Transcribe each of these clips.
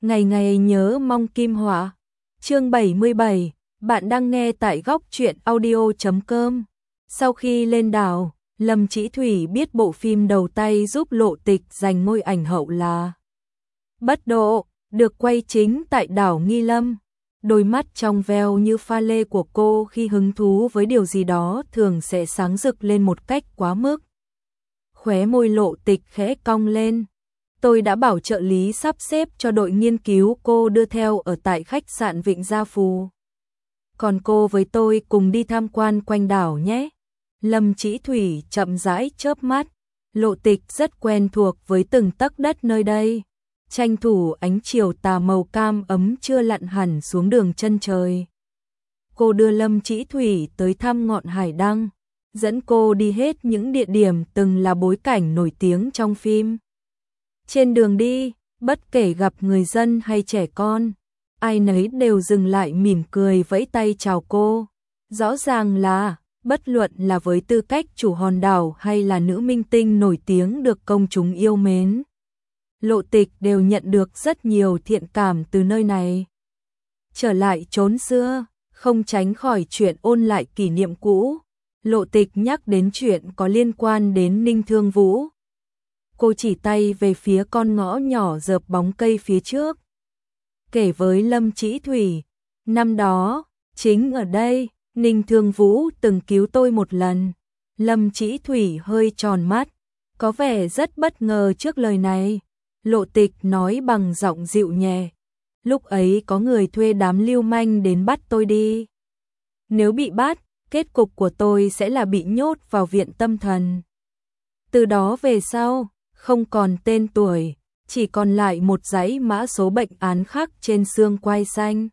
Ngày ngày nhớ mong kim họa. Chương 77, bạn đang nghe tại góc truyện audio.com. Sau khi lên đảo, Lâm Chỉ Thủy biết bộ phim đầu tay giúp Lộ Tịch giành ngôi ảnh hậu là Bất Độ, được quay chính tại đảo Nghi Lâm. Đôi mắt trong veo như pha lê của cô khi hứng thú với điều gì đó thường sẽ sáng rực lên một cách quá mức. Khóe môi Lộ Tịch khẽ cong lên. Tôi đã bảo trợ lý sắp xếp cho đội nghiên cứu cô đưa theo ở tại khách sạn Vịnh Gia Phù. Còn cô với tôi cùng đi tham quan quanh đảo nhé. Lâm Chỉ Thủy chậm rãi chớp mắt. Lộ Tịch rất quen thuộc với từng tấc đất nơi đây. Tranh thủ ánh chiều tà màu cam ấm chưa lặn hẳn xuống đường chân trời. Cô đưa Lâm Chỉ Thủy tới thăm ngọn hải đăng, dẫn cô đi hết những địa điểm từng là bối cảnh nổi tiếng trong phim. Trên đường đi, bất kể gặp người dân hay trẻ con, ai nấy đều dừng lại mỉm cười vẫy tay chào cô. Rõ ràng là, bất luận là với tư cách chủ hòn đảo hay là nữ minh tinh nổi tiếng được công chúng yêu mến, Lộ Tịch đều nhận được rất nhiều thiện cảm từ nơi này. Trở lại chốn xưa, không tránh khỏi chuyện ôn lại kỷ niệm cũ. Lộ Tịch nhắc đến chuyện có liên quan đến Ninh Thương Vũ. Cô chỉ tay về phía con ngõ nhỏ dợp bóng cây phía trước. Kể với Lâm Chỉ Thủy, năm đó, chính ở đây, Ninh Thương Vũ từng cứu tôi một lần. Lâm Chỉ Thủy hơi tròn mắt, có vẻ rất bất ngờ trước lời này. Lộ Tịch nói bằng giọng dịu nhẹ. Lúc ấy có người thuê đám lưu manh đến bắt tôi đi. Nếu bị bắt, kết cục của tôi sẽ là bị nhốt vào viện tâm thần. Từ đó về sau, không còn tên tuổi, chỉ còn lại một dãy mã số bệnh án khắc trên xương quai xanh.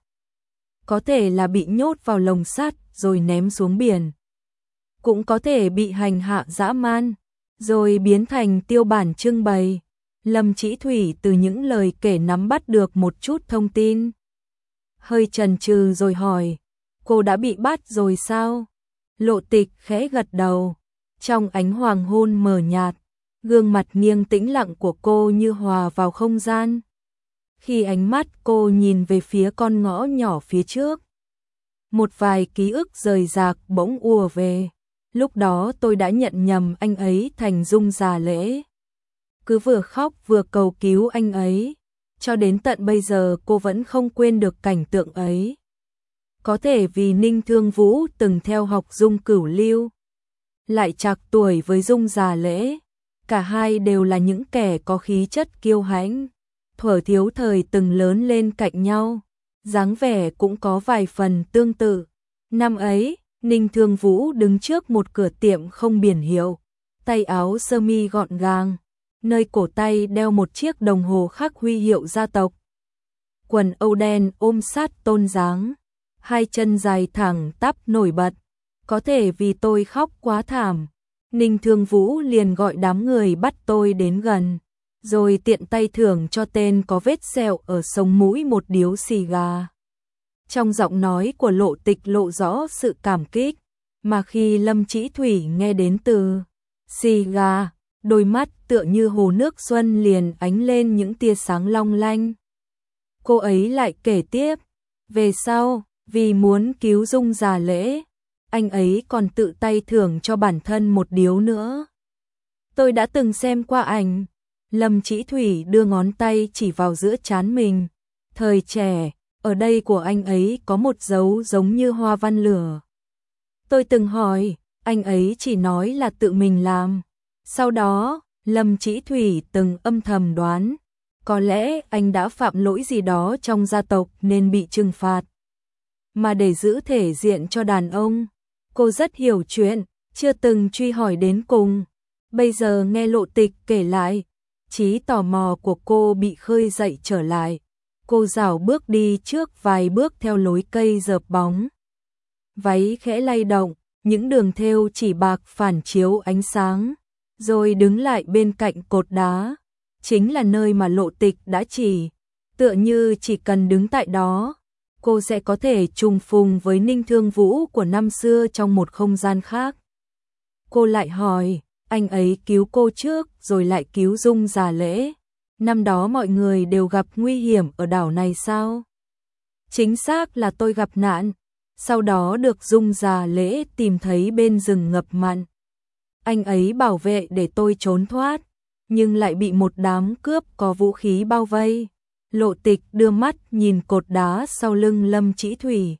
Có thể là bị nhốt vào lồng sắt rồi ném xuống biển. Cũng có thể bị hành hạ dã man, rồi biến thành tiêu bản trưng bày. Lâm Chỉ Thủy từ những lời kể nắm bắt được một chút thông tin. Hơi chần chừ rồi hỏi, cô đã bị bắt rồi sao? Lộ Tịch khẽ gật đầu, trong ánh hoàng hôn mờ nhạt, gương mặt nghiêng tĩnh lặng của cô như hòa vào không gian. Khi ánh mắt cô nhìn về phía con ngõ nhỏ phía trước, một vài ký ức rời rạc bỗng ùa về. Lúc đó tôi đã nhận nhầm anh ấy thành Dung Già Lễ. Cứ vừa khóc vừa cầu cứu anh ấy, cho đến tận bây giờ cô vẫn không quên được cảnh tượng ấy. Có thể vì Ninh Thương Vũ từng theo học Dung Cửu Lưu, lại trạc tuổi với Dung Già Lễ. Cả hai đều là những kẻ có khí chất kiêu hãnh, thuở thiếu thời từng lớn lên cạnh nhau, dáng vẻ cũng có vài phần tương tự. Năm ấy, Ninh Thương Vũ đứng trước một cửa tiệm không biển hiệu, tay áo sơ mi gọn gàng, nơi cổ tay đeo một chiếc đồng hồ khắc huy hiệu gia tộc. Quần âu đen ôm sát tôn dáng, hai chân dài thẳng tắp nổi bật. Có thể vì tôi khóc quá thảm, Ninh Thương Vũ liền gọi đám người bắt tôi đến gần, rồi tiện tay thưởng cho tên có vết sẹo ở sống mũi một điếu xì gà. Trong giọng nói của Lộ Tịch lộ rõ sự cảm kích, mà khi Lâm Chỉ Thủy nghe đến từ xì gà, đôi mắt tựa như hồ nước xuân liền ánh lên những tia sáng long lanh. Cô ấy lại kể tiếp, về sau, vì muốn cứu Dung Già Lễ, anh ấy còn tự tay thưởng cho bản thân một điếu nữa. Tôi đã từng xem qua ảnh. Lâm Chỉ Thủy đưa ngón tay chỉ vào giữa trán mình. Thời trẻ, ở đây của anh ấy có một dấu giống như hoa văn lửa. Tôi từng hỏi, anh ấy chỉ nói là tự mình làm. Sau đó, Lâm Chỉ Thủy từng âm thầm đoán, có lẽ anh đã phạm lỗi gì đó trong gia tộc nên bị trừng phạt. Mà để giữ thể diện cho đàn ông, cô rất hiểu chuyện, chưa từng truy hỏi đến cùng. Bây giờ nghe Lộ Tịch kể lại, trí tò mò của cô bị khơi dậy trở lại. Cô rảo bước đi trước vài bước theo lối cây rợp bóng. Váy khẽ lay động, những đường thêu chỉ bạc phản chiếu ánh sáng, rồi đứng lại bên cạnh cột đá. Chính là nơi mà Lộ Tịch đã chỉ, tựa như chỉ cần đứng tại đó, cô sẽ có thể trùng phùng với Ninh Thương Vũ của năm xưa trong một không gian khác. Cô lại hỏi, anh ấy cứu cô trước rồi lại cứu Dung Già Lễ. năm đó mọi người đều gặp nguy hiểm ở đảo này sao? Chính xác là tôi gặp nạn, sau đó được Dung già Lễ tìm thấy bên rừng ngập mặn. Anh ấy bảo vệ để tôi trốn thoát, nhưng lại bị một đám cướp có vũ khí bao vây. Lộ Tịch đưa mắt nhìn cột đá sau lưng Lâm Chỉ Thủy.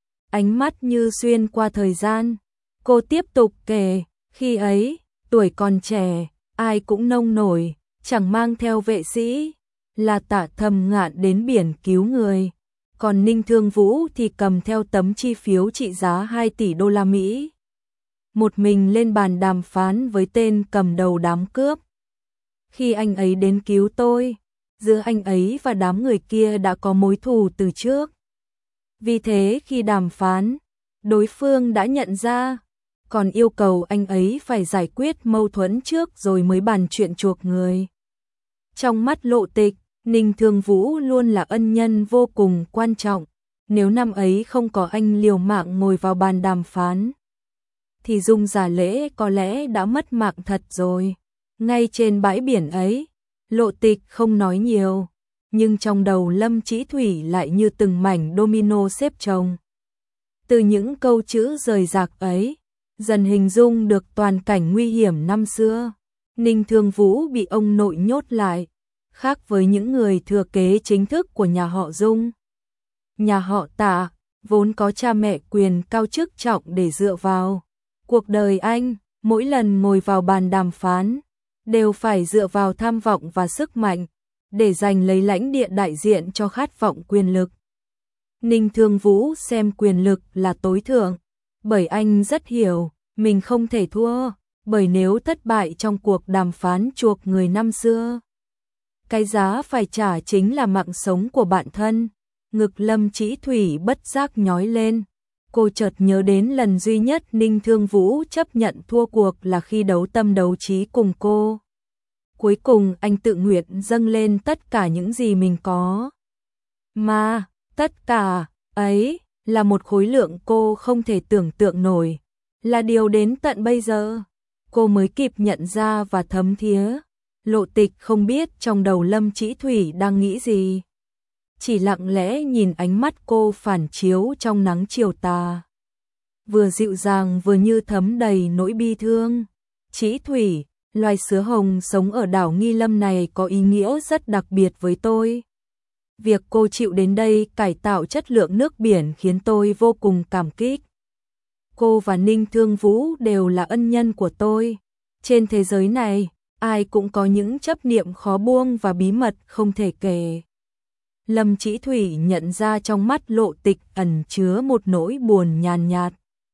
Ánh mắt như xuyên qua thời gian. Cô tiếp tục kể, khi ấy, tuổi còn trẻ, ai cũng nông nổi, chẳng mang theo vệ sĩ, là Tạ Thầm Ngạn đến biển cứu người. Còn Ninh Thương Vũ thì cầm theo tấm chi phiếu trị giá 2 tỷ đô la Mỹ. Một mình lên bàn đàm phán với tên cầm đầu đám cướp. Khi anh ấy đến cứu tôi, giữa anh ấy và đám người kia đã có mối thù từ trước. Vì thế khi đàm phán, đối phương đã nhận ra, còn yêu cầu anh ấy phải giải quyết mâu thuẫn trước rồi mới bàn chuyện chuộc người. Trong mắt Lộ Tịch, Ninh Thương Vũ luôn là ân nhân vô cùng quan trọng. Nếu năm ấy không có anh liều mạng ngồi vào bàn đàm phán, thì Dung già Lễ có lẽ đã mất mạng thật rồi. Ngay trên bãi biển ấy, Lộ Tịch không nói nhiều, nhưng trong đầu Lâm Chỉ Thủy lại như từng mảnh domino xếp chồng. Từ những câu chữ rời rạc ấy, dần hình dung được toàn cảnh nguy hiểm năm xưa. Ninh Thương Vũ bị ông nội nhốt lại, khác với những người thừa kế chính thức của nhà họ Dung. Nhà họ Tạ vốn có cha mẹ quyền cao chức trọng để dựa vào. Cuộc đời anh, mỗi lần ngồi vào bàn đàm phán, đều phải dựa vào tham vọng và sức mạnh, để giành lấy lãnh địa đại diện cho khát vọng quyền lực. Ninh Thương Vũ xem quyền lực là tối thượng, bởi anh rất hiểu, mình không thể thua, bởi nếu thất bại trong cuộc đàm phán chuộc người năm xưa, cái giá phải trả chính là mạng sống của bản thân. Ngực Lâm Chỉ Thủy bất giác nhói lên. Cô chợt nhớ đến lần duy nhất Ninh Thương Vũ chấp nhận thua cuộc là khi đấu tâm đấu trí cùng cô. Cuối cùng anh tự nguyện dâng lên tất cả những gì mình có. Mà, tất cả ấy là một khối lượng cô không thể tưởng tượng nổi. Là điều đến tận bây giờ, cô mới kịp nhận ra và thấm thía. Lộ Tịch không biết trong đầu Lâm Chỉ Thủy đang nghĩ gì. Chỉ lặng lẽ nhìn ánh mắt cô phản chiếu trong nắng chiều tà. Vừa dịu dàng vừa như thấm đầy nỗi bi thương. Chỉ Thủy, loài sứa hồng sống ở đảo Nghi Lâm này có ý nghĩa rất đặc biệt với tôi. Việc cô chịu đến đây cải tạo chất lượng nước biển khiến tôi vô cùng cảm kích. Cô và Ninh Thương Vũ đều là ân nhân của tôi. Trên thế giới này, ai cũng có những chấp niệm khó buông và bí mật không thể kể. Lâm Chỉ Thủy nhận ra trong mắt Lộ Tịch ẩn chứa một nỗi buồn nhàn nhạt.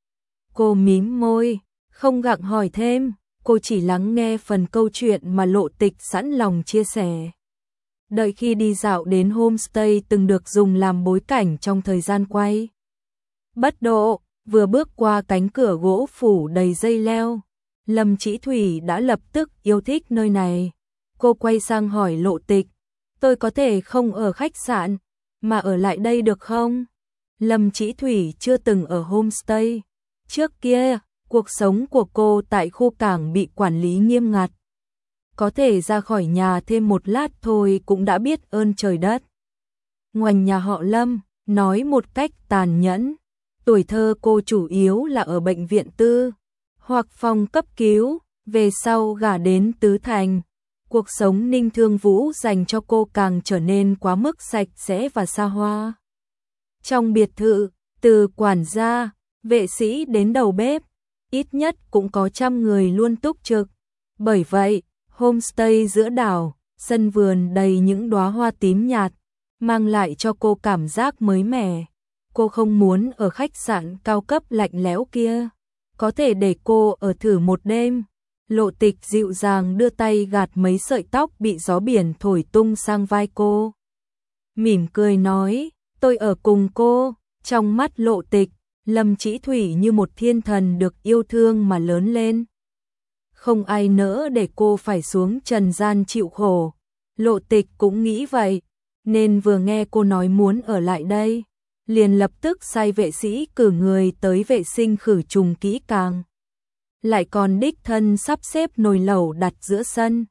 Cô mím môi, không gặng hỏi thêm, cô chỉ lắng nghe phần câu chuyện mà Lộ Tịch sẵn lòng chia sẻ. Đợi khi đi dạo đến homestay từng được dùng làm bối cảnh trong thời gian quay. Bất độ, vừa bước qua cánh cửa gỗ phủ đầy dây leo, Lâm Chỉ Thủy đã lập tức yêu thích nơi này. Cô quay sang hỏi Lộ Tịch, tôi có thể không ở khách sạn, mà ở lại đây được không? Lâm Chỉ Thủy chưa từng ở homestay. Trước kia, cuộc sống của cô tại khu cảng bị quản lý nghiêm ngặt. Có thể ra khỏi nhà thêm một lát thôi cũng đã biết ơn trời đất. Ngoảnh nhà họ Lâm, nói một cách tàn nhẫn, tuổi thơ cô chủ yếu là ở bệnh viện tư, hoặc phòng cấp cứu, về sau gả đến Tứ Thành. Cuộc sống Ninh Thương Vũ dành cho cô càng trở nên quá mức sạch sẽ và xa hoa. Trong biệt thự, từ quản gia, vệ sĩ đến đầu bếp, ít nhất cũng có 100 người luôn túc trực. Bởi vậy, homestay giữa đảo, sân vườn đầy những đóa hoa tím nhạt, mang lại cho cô cảm giác mới mẻ. Cô không muốn ở khách sạn cao cấp lạnh lẽo kia, có thể để cô ở thử một đêm. Lộ Tịch dịu dàng đưa tay gạt mấy sợi tóc bị gió biển thổi tung sang vai cô. Mỉm cười nói, tôi ở cùng cô. Trong mắt Lộ Tịch, Lâm Chỉ Thủy như một thiên thần được yêu thương mà lớn lên. Không ai nỡ để cô phải xuống trần gian chịu khổ. Lộ Tịch cũng nghĩ vậy, nên vừa nghe cô nói muốn ở lại đây, liền lập tức sai vệ sĩ cử người tới vệ sinh khử trùng kỹ càng. Lại còn đích thân sắp xếp nồi lẩu đặt giữa sân.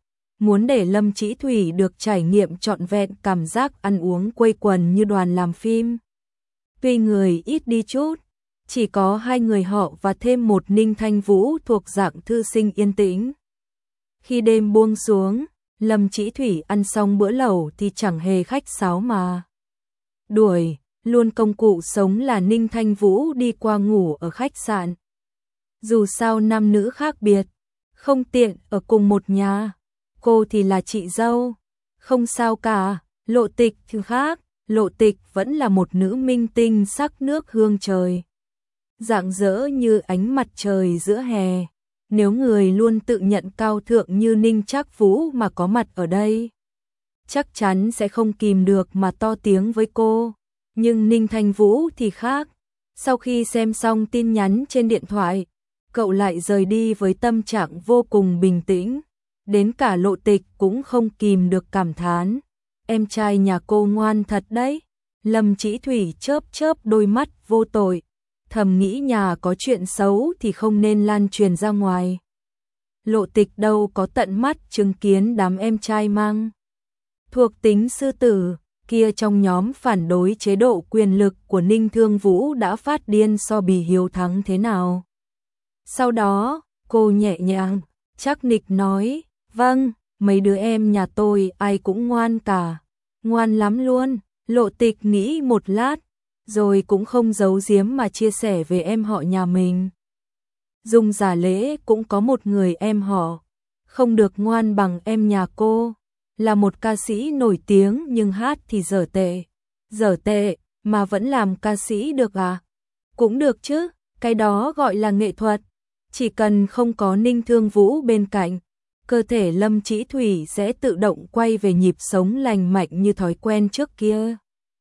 muốn để Lâm Chỉ Thủy được trải nghiệm trọn vẹn cảm giác ăn uống quây quần như đoàn làm phim. Tuy người ít đi chút, chỉ có 2 người họ và thêm một Ninh Thanh Vũ thuộc dạng thư sinh yên tĩnh. Khi đêm buông xuống, Lâm Chỉ Thủy ăn xong bữa lẩu thì chẳng hề khách sáo mà đuổi luôn công cụ sống là Ninh Thanh Vũ đi qua ngủ ở khách sạn. Dù sao nam nữ khác biệt, không tiện ở cùng một nhà, cô thì là chị dâu, không sao cả. Lộ Tịch thì khác, Lộ Tịch vẫn là một nữ minh tinh sắc nước hương trời, rạng rỡ như ánh mặt trời giữa hè. Nếu người luôn tự nhận cao thượng như Ninh Trác Vũ mà có mặt ở đây, chắc chắn sẽ không kìm được mà to tiếng với cô. Nhưng Ninh Thanh Vũ thì khác. Sau khi xem xong tin nhắn trên điện thoại, cậu lại rời đi với tâm trạng vô cùng bình tĩnh. Đến cả Lộ Tịch cũng không kìm được cảm thán. Em trai nhà cô ngoan thật đấy. Lâm Chỉ Thủy chớp chớp đôi mắt vô tội, thầm nghĩ nhà có chuyện xấu thì không nên lan truyền ra ngoài. Lộ Tịch đâu có tận mắt chứng kiến đám em trai mang thuộc tính sư tử kia trong nhóm phản đối chế độ quyền lực của Ninh Thương Vũ đã phát điên so bì hiếu thắng thế nào. Sau đó, cô nhẹ nhàng, chắc nịch nói, vâng, mấy đứa em nhà tôi ai cũng ngoan cả, ngoan lắm luôn. Lộ Tịch nghĩ một lát, rồi cũng không giấu giếm mà chia sẻ về em họ nhà mình. Dung Giả Lễ cũng có một người em họ, không được ngoan bằng em nhà cô, là một ca sĩ nổi tiếng nhưng hát thì dở tệ mà vẫn làm ca sĩ được à? Cũng được chứ, cái đó gọi là nghệ thuật, chỉ cần không có Ninh Thương Vũ bên cạnh, cơ thể Lâm Chỉ Thủy sẽ tự động quay về nhịp sống lành mạnh như thói quen trước kia.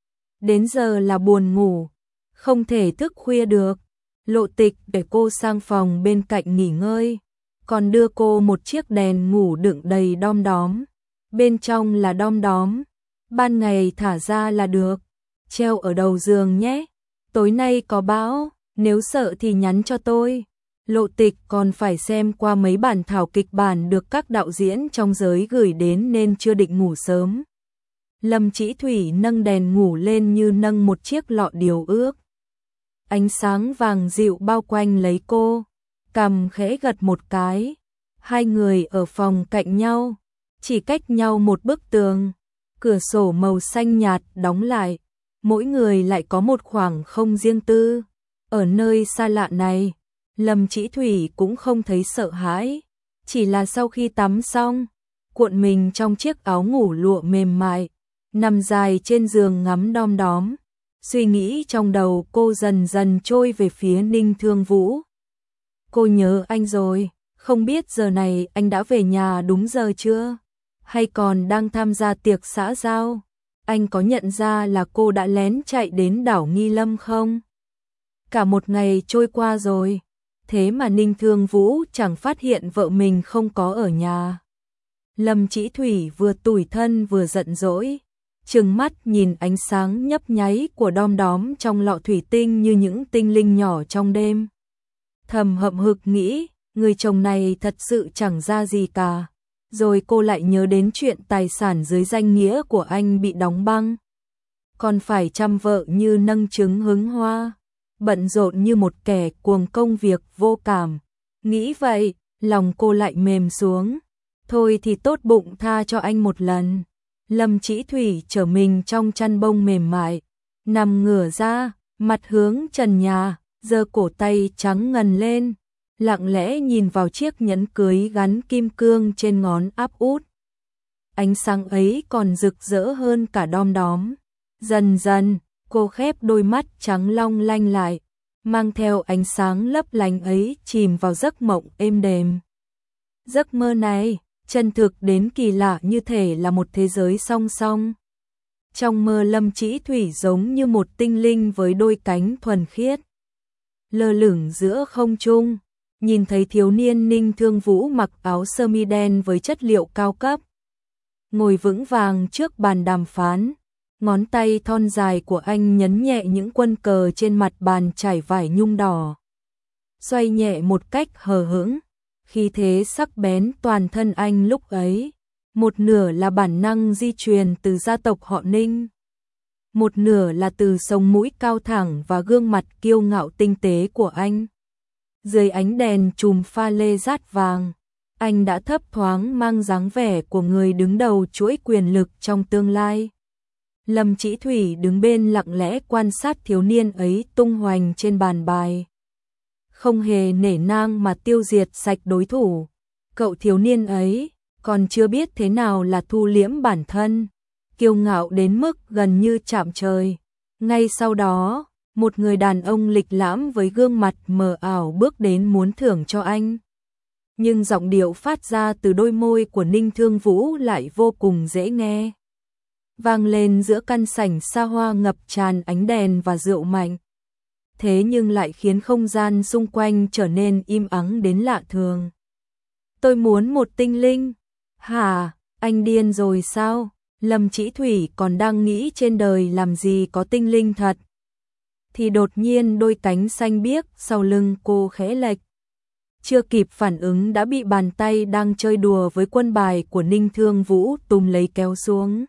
Đến giờ là buồn ngủ, không thể thức khuya được. Lộ Tịch để cô sang phòng bên cạnh nghỉ ngơi, còn đưa cô một chiếc đèn ngủ đựng đầy đom đóm. Bên trong là đom đóm, ban ngày thả ra là được, treo ở đầu giường nhé. Tối nay có bão, nếu sợ thì nhắn cho tôi. Lộ Tịch còn phải xem qua mấy bản thảo kịch bản được các đạo diễn trong giới gửi đến nên chưa định ngủ sớm. Lâm Chỉ Thủy nâng đèn ngủ lên như nâng một chiếc lọ điều ước. Ánh sáng vàng dịu bao quanh lấy cô, cằm khẽ gật một cái. Hai người ở phòng cạnh nhau, chỉ cách nhau một bức tường, cửa sổ màu xanh nhạt đóng lại, mỗi người lại có một khoảng không riêng tư. Ở nơi xa lạ này, Lâm Chỉ Thủy cũng không thấy sợ hãi, chỉ là sau khi tắm xong, cuộn mình trong chiếc áo ngủ lụa mềm mại, nằm dài trên giường ngắm đom đóm. Suy nghĩ trong đầu cô dần dần trôi về phía Ninh Thương Vũ. Cô nhớ anh rồi, không biết giờ này anh đã về nhà đúng giờ chưa? Hay còn đang tham gia tiệc xã giao? Anh có nhận ra là cô đã lén chạy đến đảo Nghi Lâm không? Cả một ngày trôi qua rồi, thế mà Ninh Thương Vũ chẳng phát hiện vợ mình không có ở nhà. Lâm Chỉ Thủy vừa tủi thân vừa giận dỗi, trừng mắt nhìn ánh sáng nhấp nháy của đom đóm trong lọ thủy tinh như những tinh linh nhỏ trong đêm. Thầm hậm hực nghĩ, người chồng này thật sự chẳng ra gì cả. Rồi cô lại nhớ đến chuyện tài sản dưới danh nghĩa của anh bị đóng băng. Còn phải chăm vợ như nâng trứng hứng hoa, bận rộn như một kẻ cuồng công việc vô cảm. Nghĩ vậy, lòng cô lại mềm xuống. Thôi thì tốt bụng tha cho anh một lần. Lâm Chỉ Thủy trở mình trong chăn bông mềm mại, nằm ngửa ra, mặt hướng trần nhà, giơ cổ tay trắng ngần lên, lặng lẽ nhìn vào chiếc nhẫn cưới gắn kim cương trên ngón áp út. Ánh sáng ấy còn rực rỡ hơn cả đom đóm. Dần dần, cô khép đôi mắt trắng long lanh lại, mang theo ánh sáng lấp lánh ấy chìm vào giấc mộng êm đềm. Giấc mơ này chân thực đến kỳ lạ, như thể là một thế giới song song. Trong mơ Lâm Chỉ Thủy giống như một tinh linh với đôi cánh thuần khiết, lơ lửng giữa không trung, nhìn thấy thiếu niên Ninh Thương Vũ mặc áo sơ mi đen với chất liệu cao cấp, ngồi vững vàng trước bàn đàm phán, ngón tay thon dài của anh nhấn nhẹ những quân cờ trên mặt bàn trải vải nhung đỏ, xoay nhẹ một cách hờ hững. Khi thế sắc bén toàn thân anh lúc ấy, một nửa là bản năng di truyền từ gia tộc họ Ninh, một nửa là từ sống mũi cao thẳng và gương mặt kiêu ngạo tinh tế của anh. Dưới ánh đèn chùm pha lê rát vàng, anh đã thấp thoáng mang dáng vẻ của người đứng đầu chuỗi quyền lực trong tương lai. Lâm Chỉ Thủy đứng bên lặng lẽ quan sát thiếu niên ấy tung hoành trên bàn bài, không hề nể nang mà tiêu diệt sạch đối thủ. Cậu thiếu niên ấy còn chưa biết thế nào là thu liễm bản thân, kiêu ngạo đến mức gần như chạm trời. Ngay sau đó, một người đàn ông lịch lãm với gương mặt mờ ảo bước đến muốn thưởng cho anh. Nhưng giọng điệu phát ra từ đôi môi của Ninh Thương Vũ lại vô cùng dễ nghe, vang lên giữa căn sảnh xa hoa ngập tràn ánh đèn và rượu mạnh. Thế nhưng lại khiến không gian xung quanh trở nên im ắng đến lạ thường. Tôi muốn một tinh linh. Hả, anh điên rồi sao? Lâm Chỉ Thủy còn đang nghĩ trên đời làm gì có tinh linh thật. Thì đột nhiên đôi cánh xanh biếc sau lưng cô khẽ lệch. Chưa kịp phản ứng đã bị bàn tay đang chơi đùa với quân bài của Ninh Thương Vũ túm lấy kéo xuống.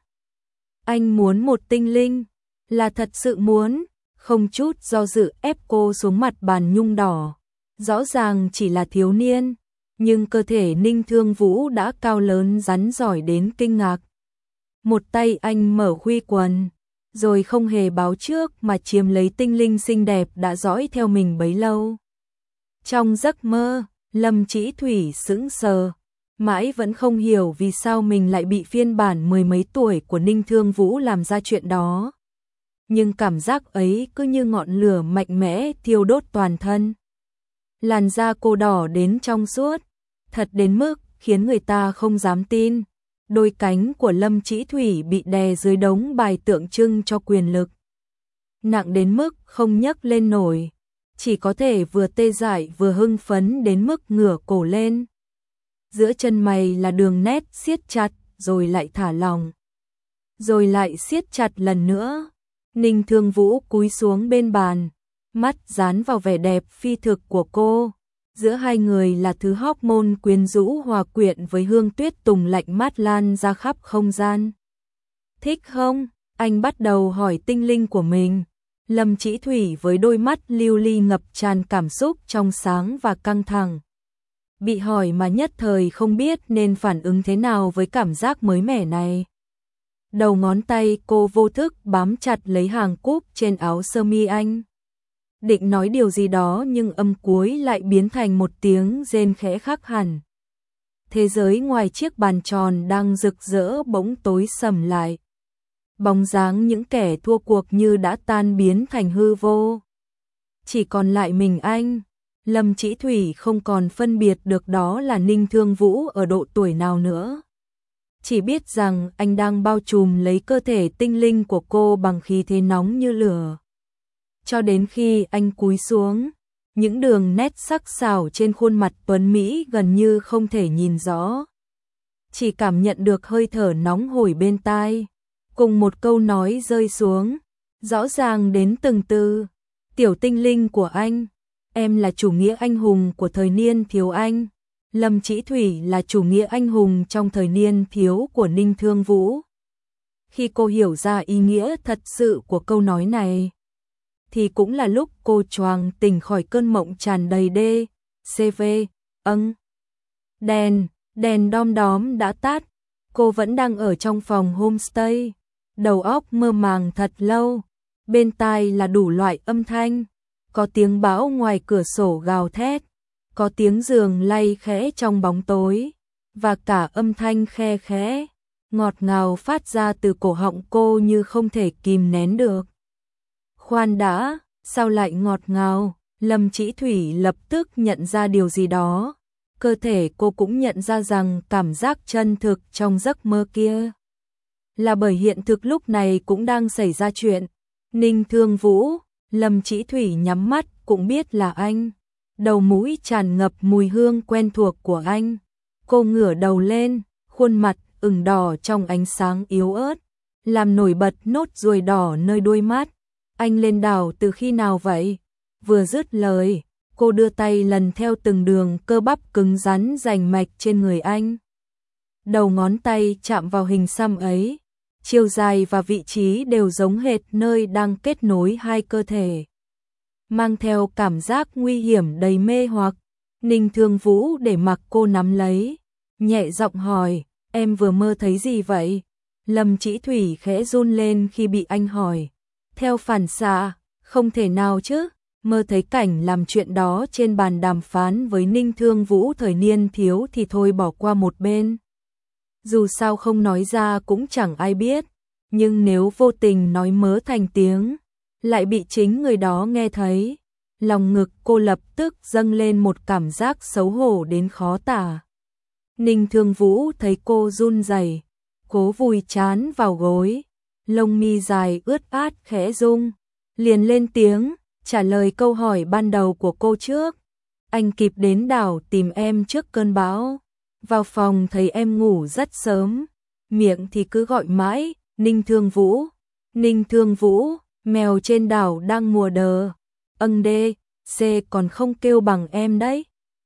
Anh muốn một tinh linh, là thật sự muốn, không chút do dự ép cô xuống mặt bàn nhung đỏ. Rõ ràng chỉ là thiếu niên, nhưng cơ thể Ninh Thương Vũ đã cao lớn rắn giỏi đến kinh ngạc. Một tay anh mở khuy quần, rồi không hề báo trước mà chiếm lấy tinh linh xinh đẹp đã dõi theo mình bấy lâu. Trong giấc mơ, Lâm Chỉ Thủy sững sờ, mãi vẫn không hiểu vì sao mình lại bị phiên bản mười mấy tuổi của Ninh Thương Vũ làm ra chuyện đó. Nhưng cảm giác ấy cứ như ngọn lửa mạnh mẽ thiêu đốt toàn thân. Làn da cô đỏ đến trong suốt, thật đến mức khiến người ta không dám tin. Đôi cánh của Lâm Chỉ Thủy bị đè dưới đống bài tượng trưng cho quyền lực, nặng đến mức không nhấc lên nổi, chỉ có thể vừa tê dại vừa hưng phấn đến mức ngửa cổ lên. Giữa chân mày là đường nét siết chặt rồi lại thả lỏng, rồi lại siết chặt lần nữa. Ninh Thương Vũ cúi xuống bên bàn, mắt dán vào vẻ đẹp phi thực của cô. Giữa hai người là thứ hormone quyến rũ hòa quyện với hương tuyết tùng lạnh mát lan ra khắp không gian. Thích không? Anh bắt đầu hỏi tinh linh của mình. Lâm Chỉ Thủy với đôi mắt lưu ly ngập tràn cảm xúc trong sáng và căng thẳng. Bị hỏi mà nhất thời không biết nên phản ứng thế nào với cảm giác mới mẻ này. Đầu ngón tay cô vô thức bám chặt lấy hàng cúp trên áo sơ mi anh. Định nói điều gì đó nhưng âm cuối lại biến thành một tiếng rên khẽ khác hẳn. Thế giới ngoài chiếc bàn tròn đang rực rỡ bỗng tối sầm lại. Bóng dáng những kẻ thua cuộc như đã tan biến thành hư vô. Chỉ còn lại mình anh. Lâm Chỉ Thủy không còn phân biệt được đó là Ninh Thương Vũ ở độ tuổi nào nữa. Chỉ biết rằng anh đang bao trùm lấy cơ thể tinh linh của cô bằng khí thế nóng như lửa. Cho đến khi anh cúi xuống, những đường nét sắc sảo trên khuôn mặt tuấn Mỹ gần như không thể nhìn rõ. Chỉ cảm nhận được hơi thở nóng hổi bên tai, cùng một câu nói rơi xuống, rõ ràng đến từng từ. Tiểu tinh linh của anh, em là chủ nghĩa anh hùng của thời niên thiếu anh. Lâm Chỉ Thủy là chủ nghĩa anh hùng trong thời niên thiếu của Ninh Thương Vũ. Khi cô hiểu ra ý nghĩa thật sự của câu nói này, thì cũng là lúc cô choàng tỉnh khỏi cơn mộng tràn đầy CV. Đèn đom đóm đã tắt. Cô vẫn đang ở trong phòng homestay, đầu óc mơ màng thật lâu. Bên tai là đủ loại âm thanh, có tiếng bão ngoài cửa sổ gào thét, có tiếng giường lay khẽ trong bóng tối, và cả âm thanh khe khẽ, ngọt ngào phát ra từ cổ họng cô như không thể kìm nén được. Khoan đã, sao lại ngọt ngào? Lâm Chỉ Thủy lập tức nhận ra điều gì đó. Cơ thể cô cũng nhận ra rằng cảm giác chân thực trong giấc mơ kia là bởi hiện thực lúc này cũng đang xảy ra chuyện. Ninh Thương Vũ, Lâm Chỉ Thủy nhắm mắt cũng biết là anh. Đầu mũi tràn ngập mùi hương quen thuộc của anh. Cô ngửa đầu lên, khuôn mặt ửng đỏ trong ánh sáng yếu ớt, làm nổi bật nốt ruồi đỏ nơi đuôi mắt. Anh lên đảo từ khi nào vậy? Vừa dứt lời, cô đưa tay lần theo từng đường cơ bắp cứng rắn rành mạch trên người anh. đầu ngón tay chạm vào hình xăm ấy, chiều dài và vị trí đều giống hệt nơi đang kết nối hai cơ thể. Mang theo cảm giác nguy hiểm đầy mê hoặc, Ninh Thương Vũ để mặc cô nắm lấy, nhẹ giọng hỏi, em vừa mơ thấy gì vậy? Lâm Chỉ Thủy khẽ run lên khi bị anh hỏi. Theo phản xạ, không thể nào chứ, mơ thấy cảnh làm chuyện đó trên bàn đàm phán với Ninh Thương Vũ thời niên thiếu thì thôi bỏ qua một bên. Dù sao không nói ra cũng chẳng ai biết, nhưng nếu vô tình nói mớ thành tiếng, lại bị chính người đó nghe thấy, lòng ngực cô lập tức dâng lên một cảm giác xấu hổ đến khó tả. Ninh Thương Vũ thấy cô run rẩy, cố vùi trán vào gối, lông mi dài ướt át khẽ rung, liền lên tiếng, trả lời câu hỏi ban đầu của cô trước. Anh kịp đến đảo tìm em trước cơn bão, vào phòng thấy em ngủ rất sớm, miệng thì cứ gọi mãi, Ninh Thương Vũ, Ninh Thương Vũ, mèo trên đảo đang mùa đờ, đê, C còn không kêu bằng em đấy,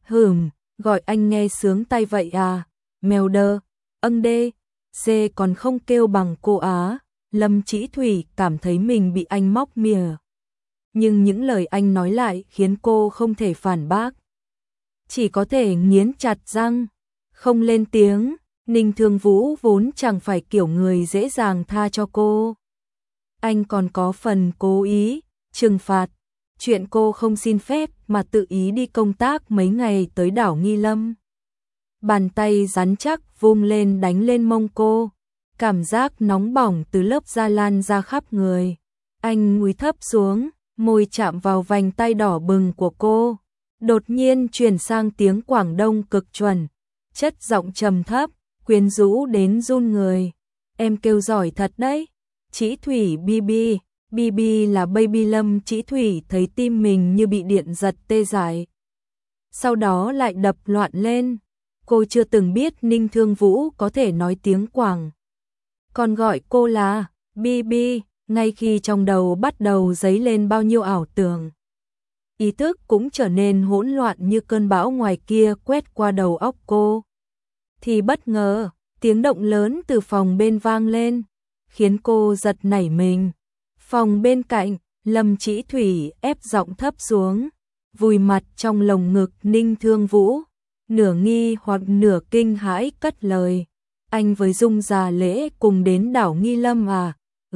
gọi anh nghe sướng tay vậy à, mèo đờ, đê, C còn không kêu bằng cô á. Lâm Chỉ Thủy cảm thấy mình bị anh móc mỉa, nhưng những lời anh nói lại khiến cô không thể phản bác, chỉ có thể nghiến chặt răng, không lên tiếng. Ninh Thương Vũ vốn chẳng phải kiểu người dễ dàng tha cho cô. Anh còn có phần cố ý, trừng phạt, chuyện cô không xin phép mà tự ý đi công tác mấy ngày tới đảo Nghi Lâm. Bàn tay rắn chắc vung lên đánh lên mông cô, cảm giác nóng bỏng từ lớp da lan ra khắp người. Anh cúi thấp xuống, môi chạm vào vành tay đỏ bừng của cô, đột nhiên chuyển sang tiếng Quảng Đông cực chuẩn, chất giọng trầm thấp, quyến rũ đến run người. Em kêu giỏi thật đấy. Chỉ Thủy BB, BB là baby. Lâm Chỉ Thủy thấy tim mình như bị điện giật tê dại. Sau đó lại đập loạn lên. Cô chưa từng biết Ninh Thương Vũ có thể nói tiếng Quảng. Còn gọi cô là BB, ngay khi trong đầu bắt đầu dấy lên bao nhiêu ảo tưởng. Ý thức cũng trở nên hỗn loạn như cơn bão ngoài kia quét qua đầu óc cô. Thì bất ngờ, tiếng động lớn từ phòng bên vang lên, khiến cô giật nảy mình. Phòng bên cạnh, Lâm Chỉ Thủy ép giọng thấp xuống, vùi mặt trong lồng ngực Ninh Thương Vũ, nửa nghi hoặc nửa kinh hãi cất lời. Anh với Dung già lễ cùng đến đảo Nghi Lâm à?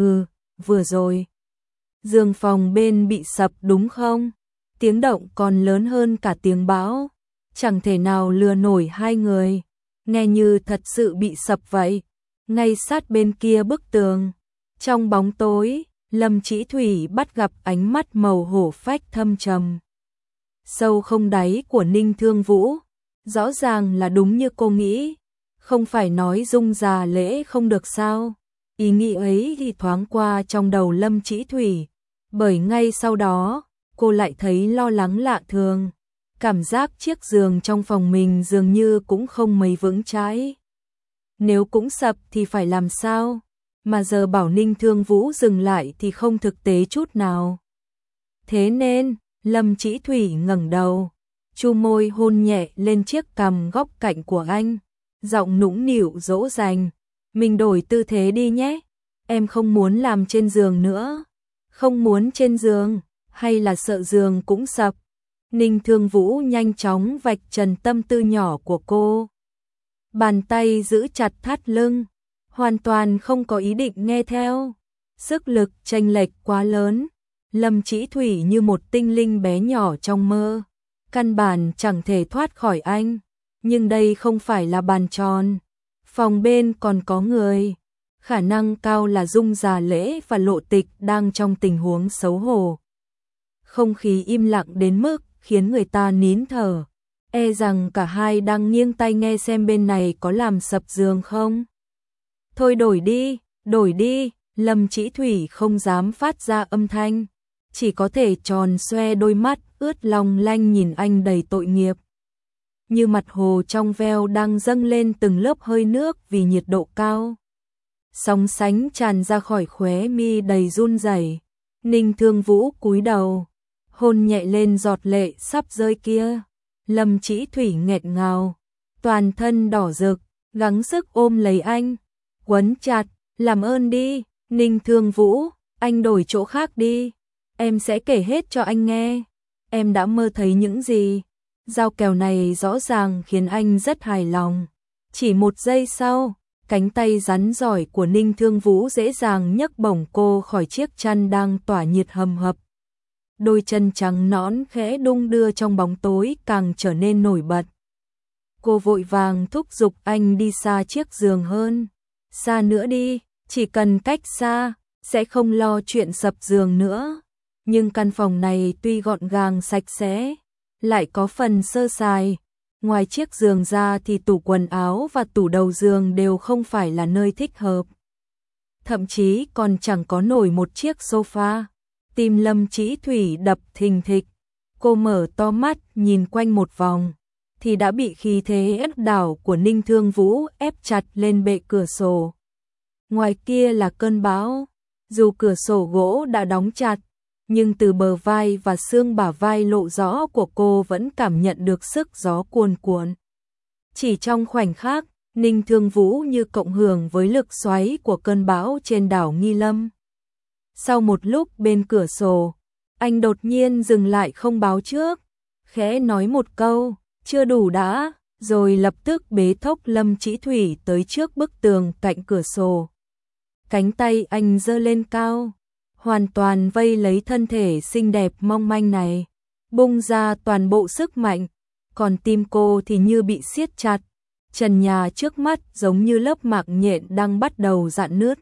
Vừa rồi. Giường phòng bên bị sập đúng không? Tiếng động còn lớn hơn cả tiếng bão. Chẳng thể nào lừa nổi hai người. Nghe như thật sự bị sập vậy. Ngay sát bên kia bức tường, trong bóng tối, Lâm Chỉ Thủy bắt gặp ánh mắt màu hổ phách thâm trầm, sâu không đáy của Ninh Thương Vũ. Rõ ràng là đúng như cô nghĩ, không phải nói Dung già lễ không được sao? Ý nghĩ ấy thì thoáng qua trong đầu Lâm Chỉ Thủy, bởi ngay sau đó, cô lại thấy lo lắng lạ thường. Cảm giác chiếc giường trong phòng mình dường như cũng không mấy vững chãi. Nếu cũng sập thì phải làm sao? Mà giờ bảo Ninh Thương Vũ dừng lại thì không thực tế chút nào. Thế nên, Lâm Chỉ Thủy ngẩng đầu, chu môi hôn nhẹ lên chiếc cằm góc cạnh của anh, giọng nũng nịu dỗ dành. Mình đổi tư thế đi nhé, em không muốn làm trên giường nữa. Không muốn trên giường, hay là sợ giường cũng sập? Ninh Thương Vũ nhanh chóng vạch trần tâm tư nhỏ của cô. Bàn tay giữ chặt thắt lưng, hoàn toàn không có ý định nghe theo. Sức lực chênh lệch quá lớn, Lâm Chỉ Thủy như một tinh linh bé nhỏ trong mơ, căn bản chẳng thể thoát khỏi anh. Nhưng đây không phải là bàn tròn, phòng bên còn có người, khả năng cao là Dung già lễ và Lộ Tịch đang trong tình huống xấu hổ. Không khí im lặng đến mức khiến người ta nín thở, e rằng cả hai đang nghiêng tai nghe xem bên này có làm sập giường không. Thôi đổi đi, Lâm Chỉ Thủy không dám phát ra âm thanh, chỉ có thể tròn xoe đôi mắt ướt long lanh nhìn anh đầy tội nghiệp. Như mặt hồ trong veo đang dâng lên từng lớp hơi nước vì nhiệt độ cao. Sóng sánh tràn ra khỏi khóe mi đầy run rẩy. Ninh Thương Vũ cúi đầu, hôn nhẹ lên giọt lệ sắp rơi kia. Lâm Chỉ Thủy nghẹn ngào, toàn thân đỏ rực, gắng sức ôm lấy anh, quấn chặt, làm ơn đi, Ninh Thương Vũ, anh đổi chỗ khác đi, em sẽ kể hết cho anh nghe, em đã mơ thấy những gì. Giao kèo này rõ ràng khiến anh rất hài lòng. Chỉ một giây sau, cánh tay rắn giỏi của Ninh Thương Vũ dễ dàng nhấc bổng cô khỏi chiếc chăn đang tỏa nhiệt hầm hập. Đôi chân trắng nõn khẽ đung đưa trong bóng tối càng trở nên nổi bật. Cô vội vàng thúc giục anh đi xa chiếc giường hơn. Xa nữa đi, chỉ cần cách xa, sẽ không lo chuyện sập giường nữa. Nhưng căn phòng này tuy gọn gàng sạch sẽ, lại có phần sơ sài. Ngoài chiếc giường ra thì tủ quần áo và tủ đầu giường đều không phải là nơi thích hợp. Thậm chí còn chẳng có nổi một chiếc sofa. Tim Lâm Chỉ Thủy đập thình thịch. Cô mở to mắt nhìn quanh một vòng, thì đã bị khí thế ép đảo của Ninh Thương Vũ ép chặt lên bệ cửa sổ. Ngoài kia là cơn bão. Dù cửa sổ gỗ đã đóng chặt, nhưng từ bờ vai và xương bả vai lộ rõ của cô vẫn cảm nhận được sức gió cuồn cuộn. Chỉ trong khoảnh khắc, Ninh Thương Vũ như cộng hưởng với lực xoáy của cơn bão trên đảo Nghi Lâm. Sau một lúc bên cửa sổ, anh đột nhiên dừng lại không báo trước, khẽ nói một câu, chưa đủ đã, rồi lập tức bế thốc Lâm Chỉ Thủy tới trước bức tường cạnh cửa sổ. Cánh tay anh giơ lên cao, hoàn toàn vây lấy thân thể xinh đẹp mong manh này, bung ra toàn bộ sức mạnh, còn tim cô thì như bị siết chặt, trần nhà trước mắt giống như lớp mạc nhện đang bắt đầu rạn nứt.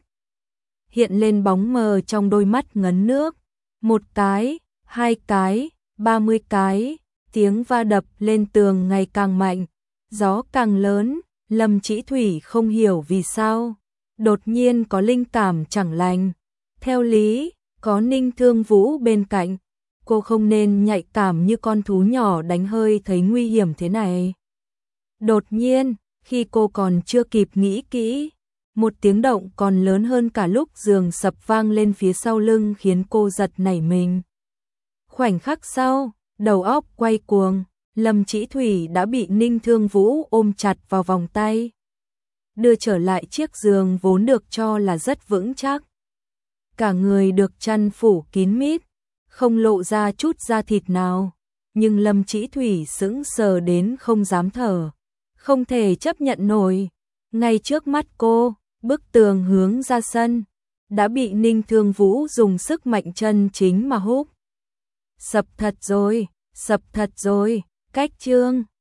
Hiện lên bóng mờ trong đôi mắt ngấn nước, 1 cái, 2 cái, 30 cái, tiếng va đập lên tường ngày càng mạnh, gió càng lớn, Lâm Chỉ Thủy không hiểu vì sao, đột nhiên có linh cảm chẳng lành. Theo lý, có Ninh Thương Vũ bên cạnh, cô không nên nhạy cảm như con thú nhỏ đánh hơi thấy nguy hiểm thế này. Đột nhiên, khi cô còn chưa kịp nghĩ kỹ, một tiếng động còn lớn hơn cả lúc giường sập vang lên phía sau lưng khiến cô giật nảy mình. Khoảnh khắc sau, đầu óc quay cuồng, Lâm Chỉ Thủy đã bị Ninh Thương Vũ ôm chặt vào vòng tay, đưa trở lại chiếc giường vốn được cho là rất vững chắc. Cả người được chăn phủ kín mít, không lộ ra chút da thịt nào, nhưng Lâm Chỉ Thủy sững sờ đến không dám thở, không thể chấp nhận nổi. Ngay trước mắt cô, bức tường hướng ra sân, đã bị Ninh Thương Vũ dùng sức mạnh chân chính mà húc. Sập thật rồi, cách chương.